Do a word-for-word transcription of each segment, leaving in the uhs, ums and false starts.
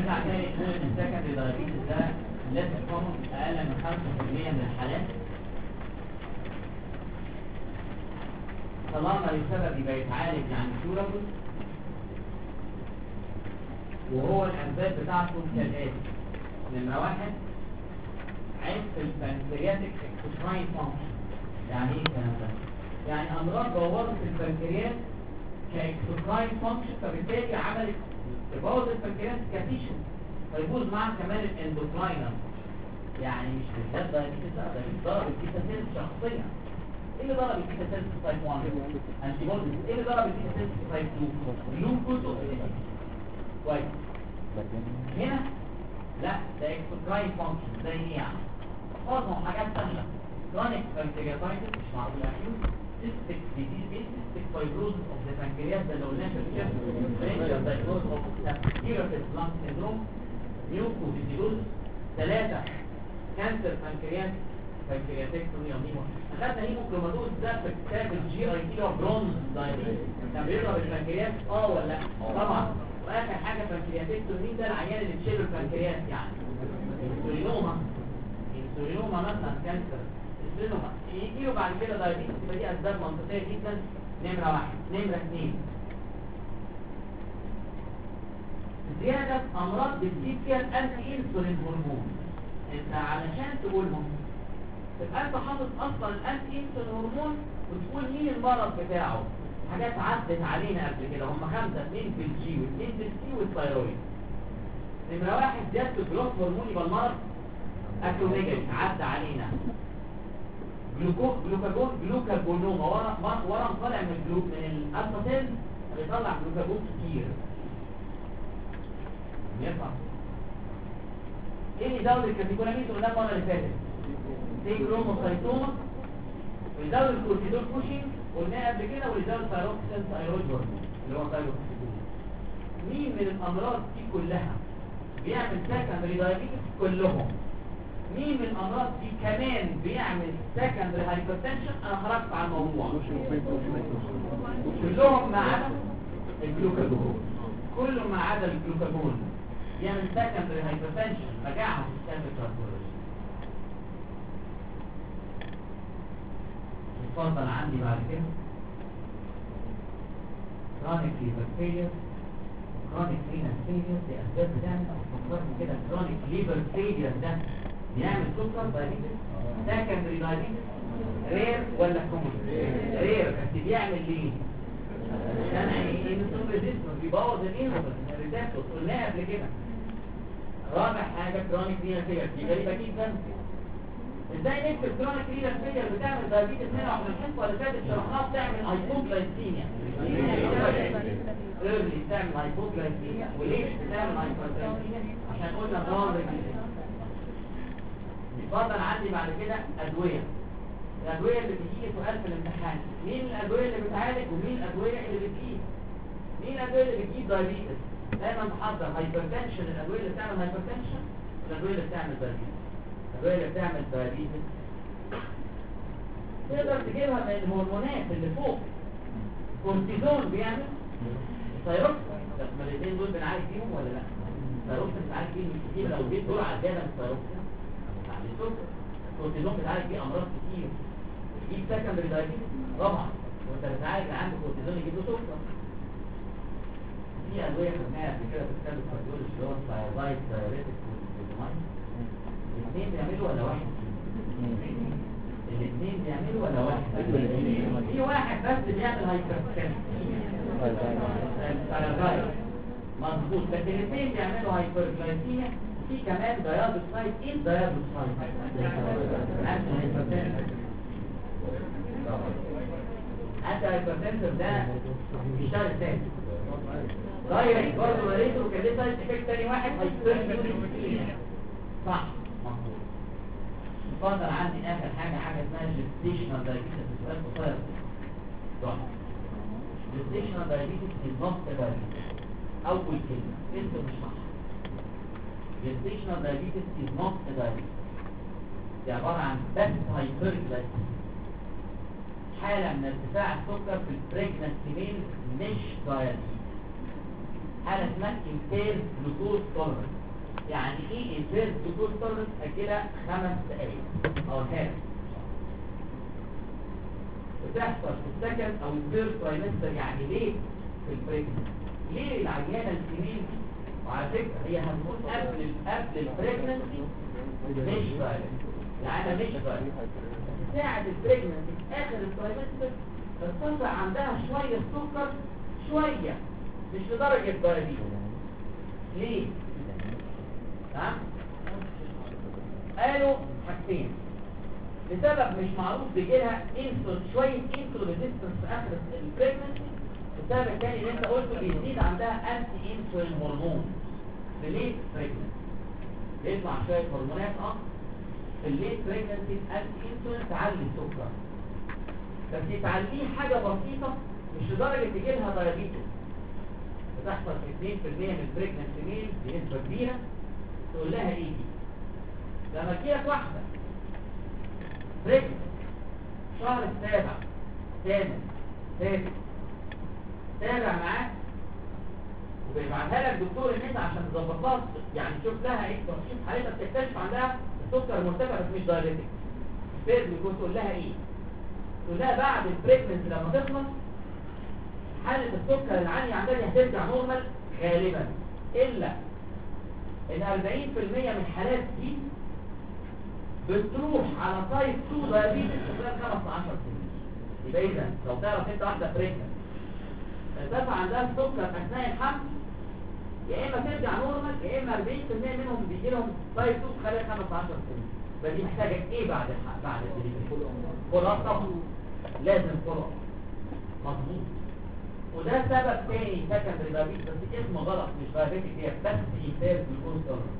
نرجع تاني نقول ان السكندري دايابيتس ده لازم يكون اقل من خمسة في المية من الحالات طالما السبب يبقى يتعالج يعني كيورابل، وهو الاسباب بتاعته كالاتي. نمرة واحد عيب في البنكرياتيك اكسوكراين فانكشن. يعني ايه الكلام ده؟ يعني امراض بوظت البنكرياس كاكسوكراين فانكشن، فبالتالي عملت تبوظ البنكرياس كتيشو، فيبوظ معاه كمان الاندوكراينال. يعني مش بالذات دايابيتس، لا ده ضرب البيتا سيلز شخصيا. ايه اللي ضرب البيتا سيلز في تايب واحد؟ انتي بوديز. ايه اللي ضرب البيتا سيلز في تايب اتنين؟ جلوكوز اوكسيديز. كويس. هنا لا ده اكسوكراين فانكشن. زي ايه يعني؟ معظم حاجات سهله. كرونيك بانكرياتايتس مش معقول اكيوت. cystic disease, cystic fibrosis of the pancreas ده اللي قلناه في الكتاب. differential diagnosis of Staphylococcus lung syndrome. mucositis. ثلاثة كانسر بانكرياس بانكرياتكتومي او نيمو. اخدنا هيموكروماتوز ده في كتاب الجي اي تي او برونز دايابيتس. كان بيضرب البنكرياس اه ولا لا؟ طبعا. واخر حاجه بانكرياتكتومي ده العيان اللي بتشيل البنكرياس يعني. انسولينوما انسولينوما مثلا كانسر انسولينوما يجي له بعد كده دايابيتس. يبقى دي اسباب منطقيه جدا. نمره واحد. نمره اثنين زياده امراض بتزيد فيها الانتي انسولين هرمون. انت علشان تقولهم تبقى انت حاطط اصلا الانتي انسولين هرمون وتقول مين المرض بتاعه. حاجات عدت علينا قبل كده هم خمسه، اثنين في الجي واثنين في السي والثايرويد. نمره واحد زياده الجروث هرمون يبقى المرض اكروميجالي عدى علينا. جلوكو جلوكاجون جلوكاجونوما ورا ورا طالع من الجلوك من الالفا سيل بيطلع جلوكاجون كتير. ينفع ايه اللي يزود الكاتيكولامين قلنا المره اللي فاتت؟ سيكروموسايتوما. ويزود الكورتيزول بوشنج قلناه قبل كده، ويزود ثايروكسين ثايرويد هرمون اللي هو ثايروكسين. مين من الامراض دي كلها بيعمل سكندري دايابيتس؟ كلهم. مين من الامراض دي كمان بيعمل سكندري هايبرتنشن؟ انا خرجت على الموضوع. كلهم ما عدا الجلوكاجون. كله ما عدا الجلوكاجون يعمل سكندري هايبرتنشن. رجعها في السابق كاربولوجي. اتفضل عندي بعد كده كرونيك ليفر فيلير، كرونيك رينال فيلير. دي اسباب بتعمل او فكرت كده كرونيك ليفر فيلير ده بيعمل سكر دايابيتس سكندري دايابيتس رير ولا كومن؟ رير. بس بيعمل ليه؟ عشان الانسولين ريزيستنس بيبوظ الانسولين ريسبتور قلناها قبل كده. رابع حاجه كرونيك رينال فيلير. دي غريبه جدا. ازاي نكتب كرونيك رينال فيلير بتعمل دايابيتس هنا واحنا الحصه اللي فاتت شرحناها بتعمل هايبوغلايسيميا. ايرلي بتعمل هايبوغلايسيميا. وليه بتعمل هايبوغلايسيميا؟ عشان قلنا ضرر. اتفضل عندي بعد كده ادويه. الادويه اللي بتيجي سؤال في الامتحان، مين الادويه اللي بتعالج ومين الادويه اللي بتجيب؟ مين الادويه اللي بتجيب دايابيتس؟ دايما تحضر هايبرتنشن الادويه اللي بتعمل هايبرتنشن والادويه اللي بتعمل دايابيتس. الادويه اللي بتعمل دايابيتس تقدر تجيبها من الهرمونات اللي فوق. كورتيزون بيعمل ثايروكسين. طب الاثنين دول بنعالج فيهم ولا لا؟ ثايروكسين بنعالج فيهم مش كتير. لو جيت دول على زياده من الثايروكسين يعني السكر. الكورتيزون بتعالج فيه امراض كتير. يجيب سكندري دايابيتس طبعا. وانت بتعالج عنده كورتيزون يجيب له سكر. في ادويه خدناها قبل كده في كتاب الكارديولوجي اللي هو الثايرويد دايوريتك والدوماين. الاثنين بيعملوا ولا واحد؟ الاثنين بيعملوا ولا واحد؟ في واحد بس بيعمل هايبرتنشن الثايرويد مظبوط، لكن الاثنين بيعملوا هايبرجلايسيميا. في كمان دايابيتسايد. ايه الدايابيتسايد؟ انتي هايبرتنشن. انتي هايبرتنشن ده بيشتغل ازاي؟ دايركت برضه وريته وكان ليه سايد افكت تاني واحد هايبرجلايسيميا. صح مظبوط. اتفضل عندي اخر حاجه حاجه اسمها جستيشنال دايابيتس. سؤال قصير. صح. جستيشنال دايابيتس از نوت دايابيتس. اول كلمه انت مش صح. جستيشنال دايابيتس از نوت دايابيتس. دي عباره عن بس هايبرجلايسيميا، حاله من ارتفاع السكر في البريجنسي ميل مش دايابيتس. حاله اسمها impaired glucose tolerance. يعني ايه impaired glucose tolerance؟ اجلها خمس دقايق او هاف. بتحصل في السكند او الثيرد ترايمستر، يعني ليه في البريجننسي. ليه العيانه الفيميل دي، وعلى فكره هي هتكون قبل قبل البريجننسي مش فايلنت، العيانه مش فايلنت، ساعه البريجننسي في اخر الترايمستر بتطلع عندها شويه سكر، شويه مش لدرجه دايابيتس. ليه؟ ها؟ قالوا حاجتين. لسبب مش معروف بيجيلها انسولين، شويه انسولين ريزيستنس في اخر البريجننسي. السبب الثاني اللي انت قلته بيزيد عندها انتي انسولين هرمون في الليت بريجننسي، بيطلع شويه هرمونات اه في الليت بريجننسي الانتي انسولين تعلي السكر، بس تعليه حاجه بسيطه مش لدرجه تجيلها دايابيتس. بتحصل في اثنين بالمية من البريجننسي ميل بنسبه كبيره. تقول لها ايه دي؟ لما تجيلك واحده بريجننسي شهر السابع ثامن سادس تابع معاك وبيبعتها لك دكتور النساء عشان تظبطها، يعني تشوف لها ايه، تشوف حالتها، بتكتشف عندها السكر مرتفع بس مش دايابيتك. البيرد بيكون تقول لها ايه؟ تقول لها بعد البريجننسي لما تخلص حالة السكر العالية عندها دي هترجع نورمال غالبا، الا ان أربعين بالمية من الحالات دي بتروح على تايب اتنين دايابيتس في خلال خمس عشر سنين. يبقى اذا لو تعرف انت واحده بريجننت ارتفع عندها السكر اثناء الحمل، يا اما ترجع نورمال يا اما أربعين بالمية منهم بيجي لهم تايب اتنين خلال خمس عشر سنين. فدي محتاجه ايه بعد الحمل بعد الدليفري؟ فولو اب طبعا، لازم فولو اب مظبوط. وده سبب تاني سكندري دايابيتس، بس اسمه غلط، مش دايابيتك هي بس انتاج جلوكوز تولرنس.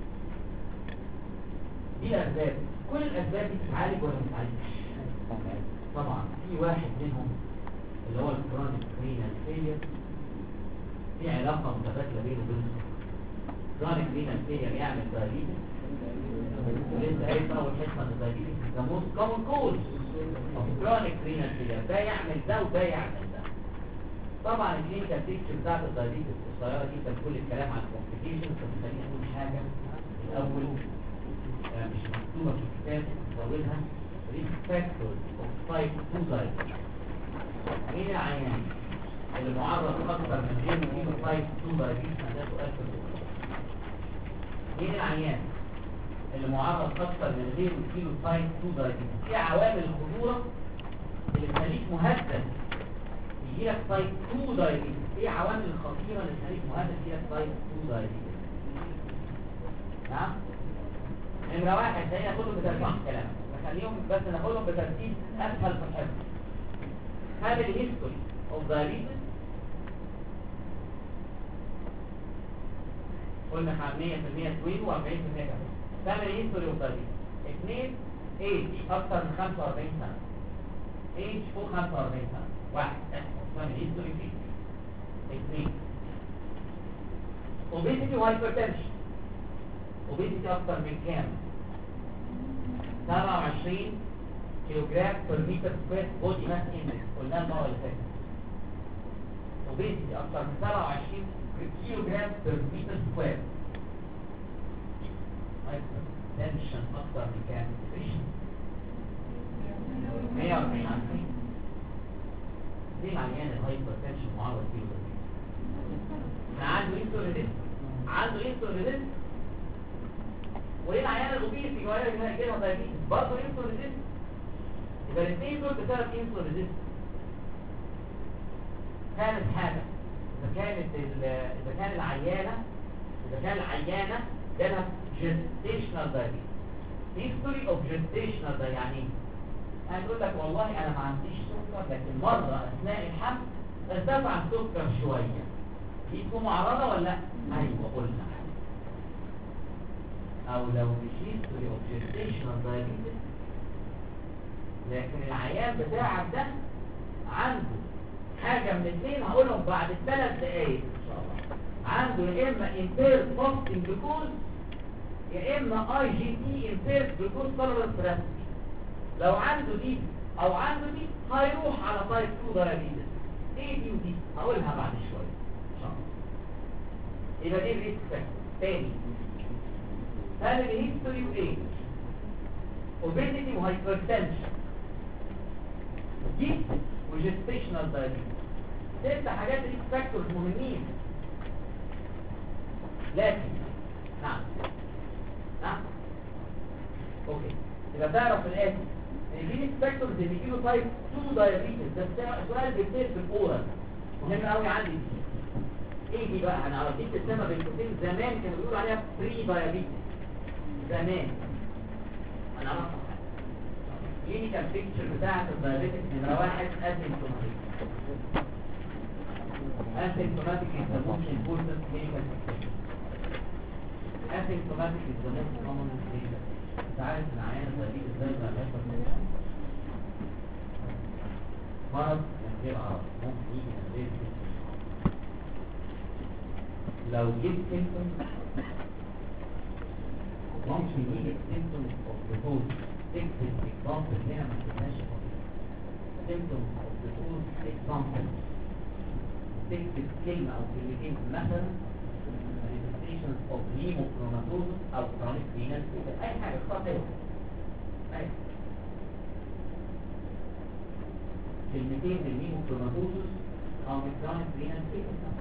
دي الاسباب، كل الاسباب دي تتعالج ولا ما تتعالجش؟ طبعا في واحد منهم اللي هو الكرونيك رينال فيلير، في علاقه متبادله بينه وبين الكرونيك رينال فيلير يعمل دايابيتس، ولسه قايل في اول حصه ان الدايابيتس ده موست كومن كوز اوف كرونيك رينال فيلير، ده يعمل ده وده يعمل ده. طبعا الكلينيكال بيكتشر بتاعت الدايابيتس الصغيره دي كان كل الكلام عن الكومبليكيشنز، بس خليني اقول حاجه الاول مش مكتوبه في الكتاب نزودها. ريسك فاكتورز اوف تايب اتنين دايابيتس. مين العيان اللي معرض اكثر من غير كيلو تايب اتنين دايابيتس؟ ده سؤال في الدكتور. مين العيان اللي معرض اكثر من غير كيلو تايب اتنين دايابيتس؟ ايه عوامل الخطوره اللي تخليك مهدد يجيلك تايب اتنين دايابيتس؟ ايه عوامل الخطيره اللي تخليك مهدد يجيلك تايب اتنين دايابيتس؟ نعم؟ نمرة واحد، خلينا ناخدهم بترتيب الكلام، نخليهم بس ناخدهم بترتيب اسهل في الحفظ. هذا الهيستوري اوف دايابيتس قلنا مية بالمية توين وأربعين بالمية كمان. تعمل هيستوري اوف دايابيتس. اثنين، ايج اكثر من خمسة وأربعين سنة، ايج فوق خمسة وأربعين سنة. واحد، تعمل هيستوري فيه. اثنين، obesity وهايبرتنشن. obesity اكثر من كام؟ سبعة وعشرين كيلوغرام بير متر سكوير بودي ماس اندكس، قلنا المره اللي فاتت. obesity اكثر من سبعة وعشرين كيلوغرام بير متر سكوير. هايبرتنشن اكثر من كام؟ مية وأربعين. عارفين ليه العيان الهايبرتنشن معرض كيلو؟ عنده انسولين، عنده انسولين. وليه العيان الاوبيسي يجي له دايابيتس؟ برضه انسولين. يبقى الاثنين دول بسبب انسولين. ثالث حاجه، اذا كانت اذا كان العيانه اذا كان العيانه جالها جستيشنال دايابيتس. هيستوري اوف جستيشنال ده يعني ايه؟ هنقول لك والله انا ما عنديش سكر، لكن مره اثناء الحمل ارتفع السكر شويه. دي تكون معرضه ولا لا؟ ايوه قلنا. او لو مش هيستوري اوف جستيشنال دايابيتس، لكن العيان بتاعك ده عنده حاجه من الاثنين هقولهم بعد ثلاث دقائق ان شاء الله. عنده يا اما impaired fasting glucose يا اما اي جي تي impaired glucose tolerance recipe. لو عنده دي او عنده دي هيروح على تايب اتنين دايابيتس. ايه دي ودي هقولها بعد شويه ان شاء الله. يبقى دي الريسك فاكتور. تاني فاميلي هيستوري وايه؟ اوبيزيتي وهايبرتنشن دي وجستيشنال دايابيتس. ست حاجات ريسك فاكتورز مهمين. لكن نعم نعم اوكي يبقى تعرف الاتي ان في ريسك فاكتورز اللي بيجيله تايب اتنين دايابيتس. ده سؤال بيصير في الاورال مهم قوي عندي دي. ايه دي بقى؟ هنعرف دي بتسمى بالكوتين. زمان كانوا بيقولوا عليها بري دايابيتس. زمان هنعرفها. كلينيكال بيكتشر بتاعت الدايابيتس نمره واحد اسيمتوماتيك. اسيمتوماتيك is the most important clinical picture. اسيمتوماتيك is the most common clinical. انت عارف ان عيان الدايابيتس ازاي بقى بيحصل مرض من غير عرض، ممكن يجي من غير symptoms. لو جبت symptoms ممكن يجي symptoms of the tooth. تكتب example هنا ما تكتبهاش symptoms of the tooth example. تكتب كلمة أو كلمتين مثلا manifestations of hemochromatosis أو chronic venous failure. أي حاجة اختار أي كلمتين من hemochromatosis أو من chronic venous failure.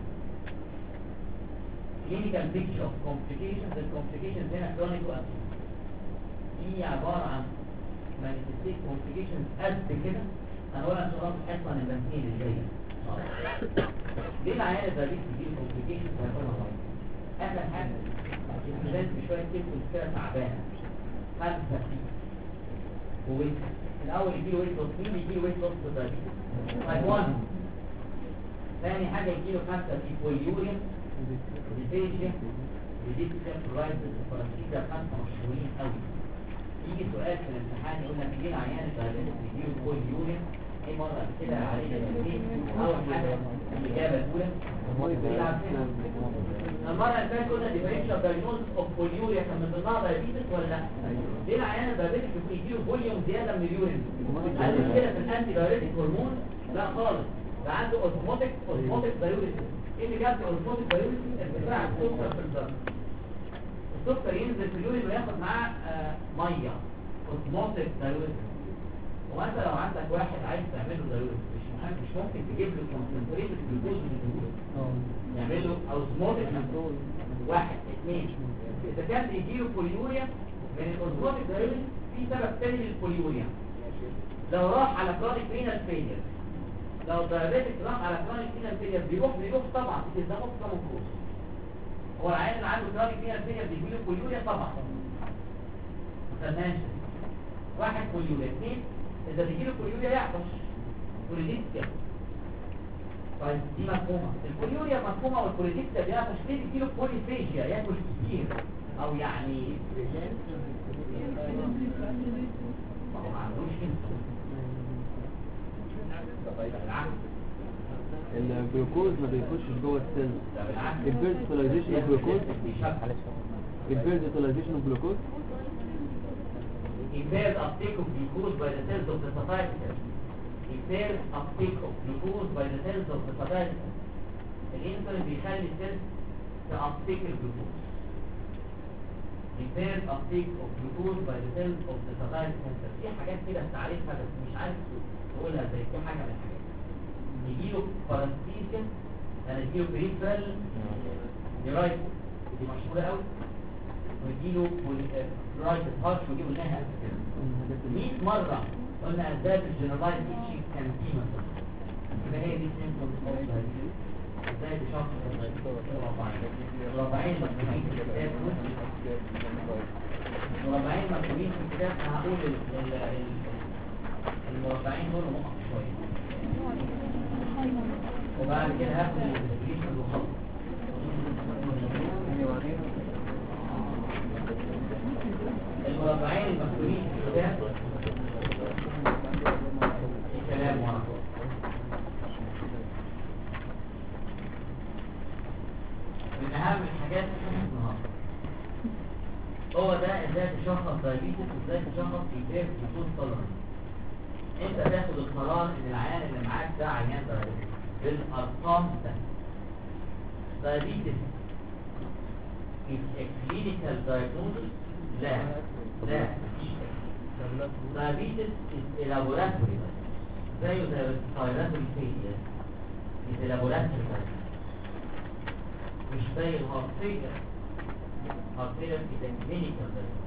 clinical picture of complications. the complications هنا chronic وacute. هي عبارة عن manifestation complications قد كده. هنقولها إن شاء الله في الحصة البنسين الجاية. ليه العيان الدايابيتس بيجيله complications هيكونها غلط؟ آخر حاجة الإنسان بشوية سيمبتومز كده تعبانة خمسة فيه وويت. الأول يجيله ويت لوس. مين يجيله ويت لوس في الدايابيتس؟ تايب واحد. ثاني حاجة يجيله خمسة فيه بوليوريا ديفيشيا ديديكسيا برايتس فرانسيكا. خمسة مشهورين قوي. يجي سؤال في الامتحان يقول لك ليه العيان الدايابيتس بيجيله بوليوريا؟ ايه مرة كده عليه الاثنين. اول حاجة الاجابة الاولى المرة اللي فاتت قلنا differential diagnosis of polyuria كان من ضمنها دايابيتس ولا لا؟ ليه العيان الدايابيتس بيجيله فوليوم زيادة من اليورين؟ هل مشكلة في الانتي دايوريتيك هرمون؟ لا خالص. ده عنده اوزموتيك اوزموتيك دايوريتيك. ايه اللي جاب اوزموتيك دايوريتيك؟ ارتفاع السكر في الدم. السكر ينزل في اليورين وياخد معاه آه ميه. اوزموتيك دايوريتيك. وانت لو عندك واحد عايز تعمل له دايوريتيك مش مهم مش ممكن تجيب له كونسنتريتد جلوكوز وتديله. يعمل له اوزموتيك كنترول. واحد اثنين اذا كان بيجيله بوليوريا من الاوزموتيك دايوريتيك في سبب تاني للبوليوريا. لو راح على كرونيك رينال فيلير. لو دايابيتك راح على كرونيك رينال فيلير بيروح بيروح طبعا ده ممكن كمان كوز. هو العيان اللي عنده كرونيك رينال فيلير بيجيله بوليوريا طبعا. ما خدناش واحد بوليوريا. اثنين إذا بيجيله بوليوريا يعطش بوليديكسيا. طيب دي مفهومة. البوليوريا مفهومة والبوليديكسيا بيعطش. ليه بيجيله بوليفيجيا ياكل كتير أو يعني ما هو ما عندوش كده. الجلوكوز ما بيخشش جوه السيل. الفيرتيلايزيشن اوف جلوكوز الفيرتيلايزيشن اوف جلوكوز impaired uptake of glucose by the cells of the satiety cell. impaired uptake of glucose by the cells of the satiety cell. الانسولين بيخلي السيلز تأبتيك الجلوكوز. impaired uptake of glucose by the cells of the satiety cell. في حاجات كده تعرفها بس مش عارف تقولها زي في حاجة من الحاجات. يجيله باراسيتيا يعني يجيله بريفرال نيرايتس دي مشهورة قوي. ويجيله رايت هارش ودي قلناها قبل كده مية مرة. قلنا اسباب الجنرالايز ايتشنج كان في مثلا يبقى هي دي سيمبتومز اوف دايابيتس. ازاي تشخص الرباعين؟ الرباعين مكتوبين في الكتاب. الرباعين مكتوبين في الكتاب. انا هقول المربعين دول نقط شوية وبعد كده هاخد الانفستيجيشن وخلص. المربعين المكتوبين في الكتاب في كلام ورا من اهم الحاجات النهارده هو ده ازاي تشخص دايابيتس وازاي تشخص ايجاب جلوكوز تولرنس. انت تاخد القرار ان العيان اللي معاك ده عيان دايابيتس بالارقام ده. دايابيتس كلينيكال دايجنوستس لا لا مفيش كده. دايابيتس لابوراتوري زيه زي الريسبيراتوري فيلير دي لابوراتوري مش زي الهارت فيلير. الهارت فيلير ده كلينيكال دايجنوستس.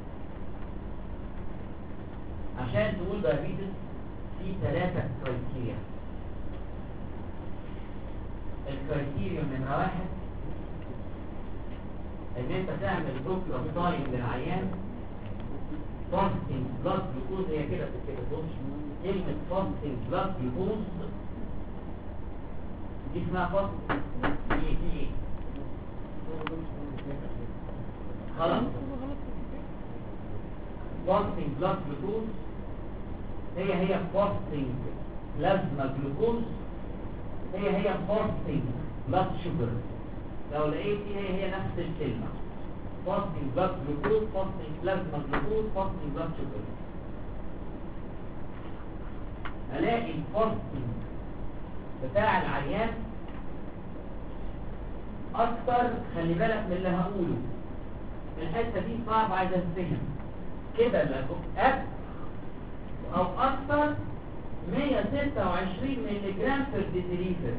عشان تقول دايابيتس في ثلاثة كرايتيريا. الكرايتيريا نمرة واحد ان انت تعمل دوكيو تايم للعيان فاستنج بلاد جلوكوز. هي كده كده بص كلمة فاستنج بلاد جلوكوز دي اسمها فاستنج دي دي ايه؟ خلاص فاستنج بلاد جلوكوز هي هي فاستنج بلازما جلوكوز هي هي فاستنج بلاد شوجر. لو لقيت هي هي نفس الكلمة فاستنج بلاد جلوكوز فاستنج بلازما جلوكوز فاستنج بلاد شوجر. الاقي الفاستنج بتاع العيان اكتر. خلي بالك من اللي هقوله الحته دي صعب عايز افهم كده. لو اب او اكتر مية وستة وعشرين مللي جرام في الديسيليتر.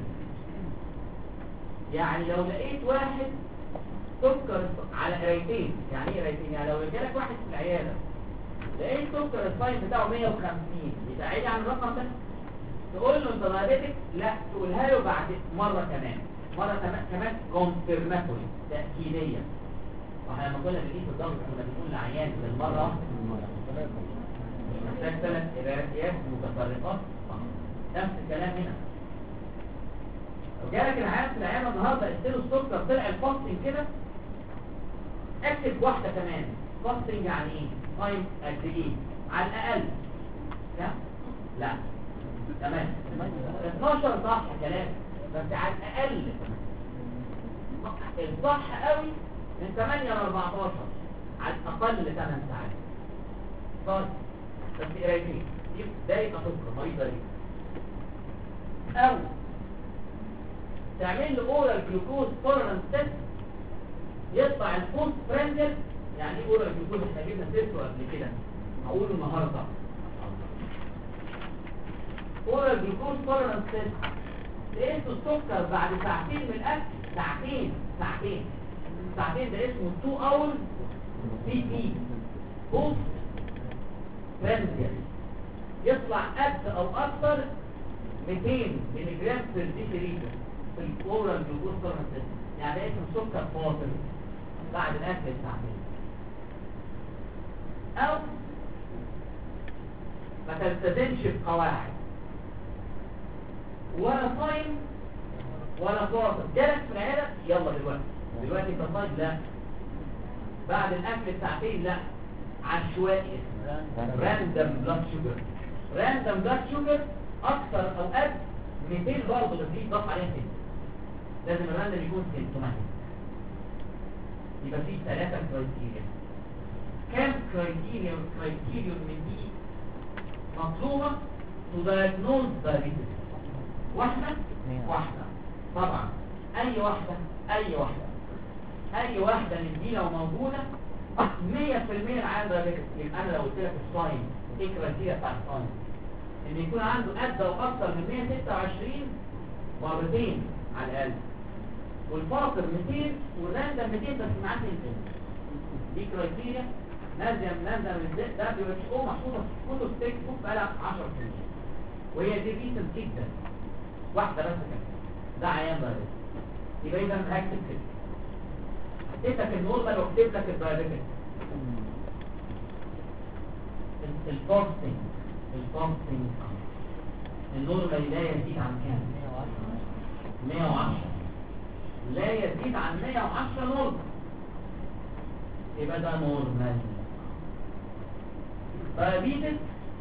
يعني لو لقيت واحد سكر على قرايتين. يعني ايه قرايتين؟ يعني لو جالك واحد في العياده لقيت سكر الصايم بتاعه مية وخمسين يبعد عن الرقم ده تقول له انت دايابيتك؟ لا، تقولها له بعد مره كمان مره كمان كمان كونفيرماتوري تاكيديه. واحنا لما كنا بنقيس الضغط كنا بنقول للعيان بالمره مش محتاج ثلاث قرايات متفرقات. نفس الكلام هنا. لو جالك العيان في العياده النهارده اديله السكر طلع الفاستنج كده اكتب واحده كمان. فاستنج يعني ايه؟ تايم قد ايه؟ على الاقل لا لا تمام اتناشر صح كلام بس على الاقل الصح قوي من ثمانية ل أربعتاشر على الاقل ثمان ساعات. طيب بس قرايتين دي ده يبقى سكر مريض ده او تعمل له اورال جلوكوز تولرانس تيست يطلع البوست بريندل. يعني ايه اورال جلوكوز؟ احنا جبنا سيرته قبل كده هقوله النهارده. اورال جلوكوز تولرانس تيست لقيت السكر بعد ساعتين من الاكل. ساعتين ساعتين ساعتين ده اسمه اتنين اور بي بي بوست بريندل. يطلع قد او اكثر ميتين مللي جرام في الديسيليتر في الاورال جلوكوز تولرانس تيست. يعني ده اسمه سكر فاضل بعد الاكل بساعتين. او ما تلتزمش بقواعد ولا صايم ولا فاطر. جالك في العياده يلا دلوقتي دلوقتي انت صايم؟ لا. بعد الاكل بساعتين؟ لا. عشوائي راندم بلاد شوجر. راندم بلاد شوجر اكثر اوقات ميتين برضه بس دي ضاف عليها سنه. لازم الراندم يكون سيمتوماتيك. يبقى في ثلاثه كرايتيريا. كام كرايتيريا كرايتيريا من دي مطلوبه تو دايجنوز دايابيتس؟ واحده واحده طبعا. اي واحده اي واحده اي واحده من دي لو موجوده مية في المية العيان دايابيتس. يبقى انا لو قلت لك الصايم ايه الكرايتيريا بتاع الصايم؟ ان يكون عنده قد او اكثر من مية وستة وعشرين مرتين على الاقل، والفاطر ميتين والراندم ميتين بس معاه سنتين. دي كرايتيريا نازله نازله من دبليو اتش او محطوطه في كتب تيك بوك بقالها عشر سنين وهي دي ريسنت جدا. واحده بس كده ده عيان دايابيتس. يبقى اذا هكتب كده اديتك النورمال واكتب لك الدايابيتس. الفاستنج الفاستنج النورمال لا يزيد عن كام؟ مية وعشرة. لا يزيد عن مية وعشرة نورمال. يبقى ده نورمال. دايابيتس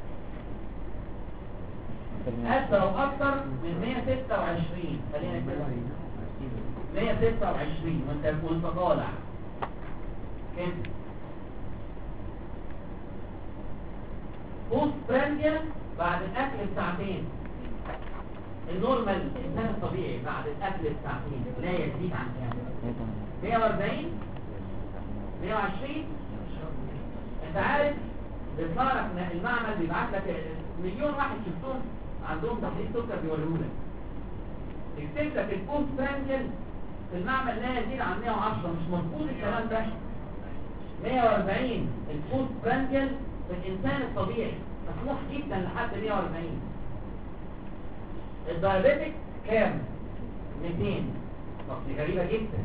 قد او اكتر من مية وستة وعشرين. خلينا كده مية وستة وعشرين وانت وانت طالع كده. بوست برانديال بعد الاكل بساعتين. النورمال الانسان الطبيعي بعد الاكل بساعتين لا يزيد عن كام؟ مية وأربعين مية وعشرين. انت عارف بيطلع لك المعمل بيبعت لك مليون واحد شفتهم عندهم تحليل سكر بيوريهولك، يكتب لك البوست برانكل في المعمل لا يزيد عن مية وعشرة. مش مظبوط الكلام ده. مية وأربعين البوست برانكل في الانسان الطبيعي مسموح جدا لحد مية وأربعين. الدايابيتك كام؟ ميتين. طب دي غريبه جدا.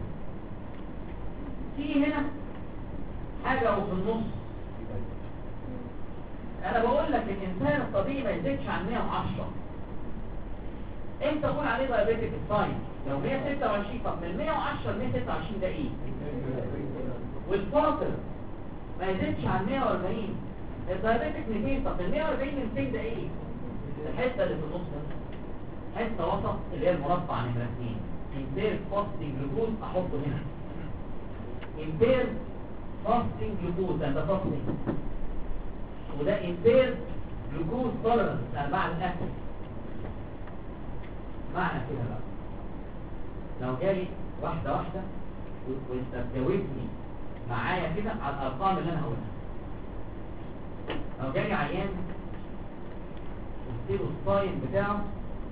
في هنا حاجه وفي النص. انا بقول لك الانسان الطبيعي ما يزيدش عن مية وعشرة. انت تقول عليه دايابيتك الساين لو مية وستة وعشرين. طب من مية وعشرة ل مية وستة وعشرين ده ايه؟ والفاصل ما يزيدش عن مية وأربعين. الدايابيتك ميتين. طب من مية وأربعين ل ميتين ده ايه؟ الحته اللي في النص ده حته وسط اللي هي المربع نمره اتنين. امبير فاستنج جلوكوز احطه هنا. امبير فاستنج جلوكوز ده فاستنج، وده امبير جلوكوز تولرنس ده بعد الاكل. معنى كده بقى لو جالي واحده واحده وانت تجاوبني معايا كده على الارقام اللي انا هقولها. لو جالي عيان قلت له الصايم بتاعه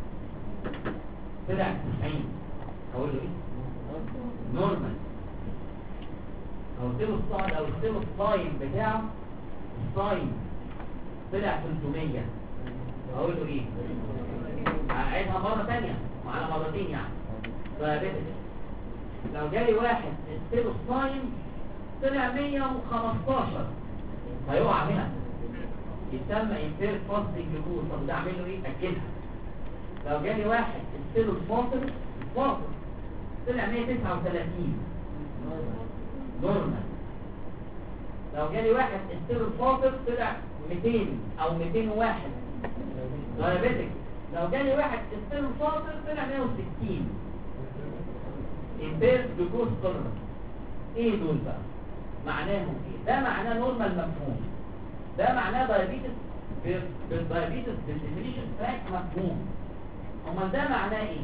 طلع تسعين، اقول له ايه؟ نورمال. لو قلت له الصايم او قلت له الصايم بتاعه الصايم طلع ثلاثمية، اقول له ايه؟ اعيدها مره ثانيه على مرتين يعني. فبدأ لو جالي واحد قلت له الصايم طلع مية وخمستاشر هيقع هنا، يسمى امبير فاستنج جلوكوز. طب ده اعمل له ايه؟ اكلها. لو جالي واحد قلت له الفاصل الفاصل طلع مية وتسعة وثلاثين نورمال. لو جالي واحد قلت له الفاصل طلع ميتين او ميتين وواحد دايابيتك. لو جالي واحد قلت له الفاصل طلع مية وستين امبير جلوكوز تولرنس. ايه دول بقى؟ معناهم ايه؟ ده معناه نورمال مفهوم، ده معناه دايابيتس بالدايابيتس بالديفينيشن تراك مفهوم. امال ده معناه ايه؟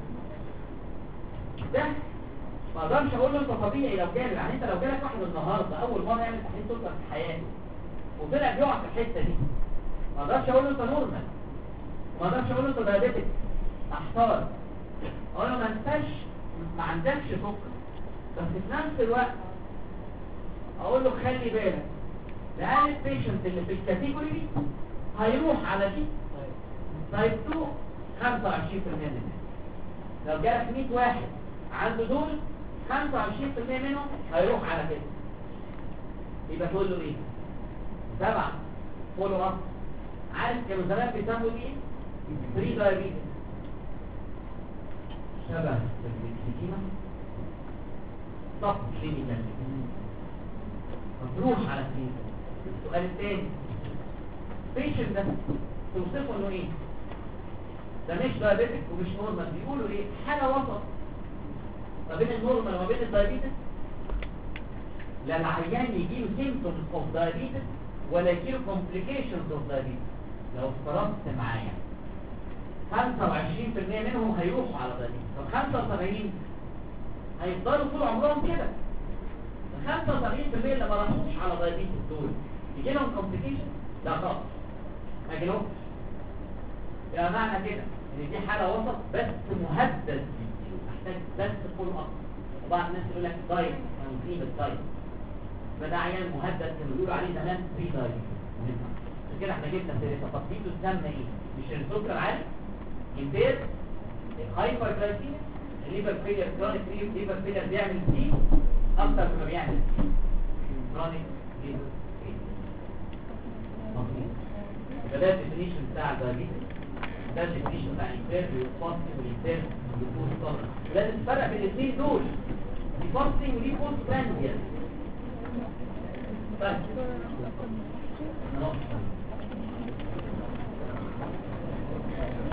ده ما اقدرش اقول له انت طبيعي لو جالك. يعني انت لو جالك واحد النهارده اول مره يعمل تحليل سكر في حياته وطلع بيقع في الحته دي، ما اقدرش اقول له انت نورمال، ما اقدرش اقول له انت دايابيتك. احتار اقول له ما انتش ما عندكش سكر، بس في نفس الوقت اقول له خلي بالك لان البيشنت اللي في الكاتيجوري دي هيروح على دي تايب اتنين خمسة وعشرين بالمية منهم. لو جالك مية واحد عنده دول خمسة وعشرين بالمية منهم هيروح على كده. يبقى تقول له ايه؟ سبعة فولو اب. عارف كانوا زمان بيسموا دي ايه؟ بري دايابيتس. شبه الكليكيما طب كلينيكال هتروح على كلينيكال. السؤال الثاني البيشنت ده توصفه انه ايه؟ ده مش دايابيتك ومش نورمال. بيقولوا ايه؟ حاجه وسط ما بين النورمال وما بين الدايابيتس. لا العيان يجيله سيمبتومز اوف دايابيتس ولا يجيله كومبليكيشنز اوف دايابيتس. لو افترضت معايا خمسة وعشرين بالمية منهم هيروحوا على دايابيتس، طب خمسة وسبعين هيفضلوا طول عمرهم كده. ال خمسة وسبعين بالمية اللي ما راحوش على دايابيتس دول يجي لهم كومبليكيشن؟ لا خالص ما يجيلهمش. يبقى معنى كده ان دي حاله وسط بس مهدد محتاج بس فولو اب. وبعض الناس يقول لك دايت تنظيم الدايت، فده عيان مهدد كانوا بيقولوا عليه زمان فري دايت. عشان كده احنا جبنا سيرته. طب دي تسمى ايه؟ مش السكر عالي امبير هايبر جلايسيميا الليفر فيلير كرونيك ليفر فيلير بيعمل سي اكتر مما بيعمل سي كرونيك ليفر فيلير. يبقى ده الديفينيشن بتاع الدايابيتس، ده الديفينيشن بتاع الامبير والفاستنج والامبير والجلوكوز تولرنس. لازم تفرق بين الاثنين دول، دي فاستنج ودي بوست برانديال. طيب نقطة